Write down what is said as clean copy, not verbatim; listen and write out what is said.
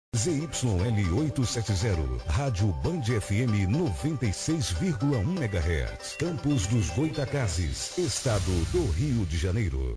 ZYL 870, Rádio Band FM 96,1 MHz, Campos dos Goitacazes, Estado do Rio de Janeiro.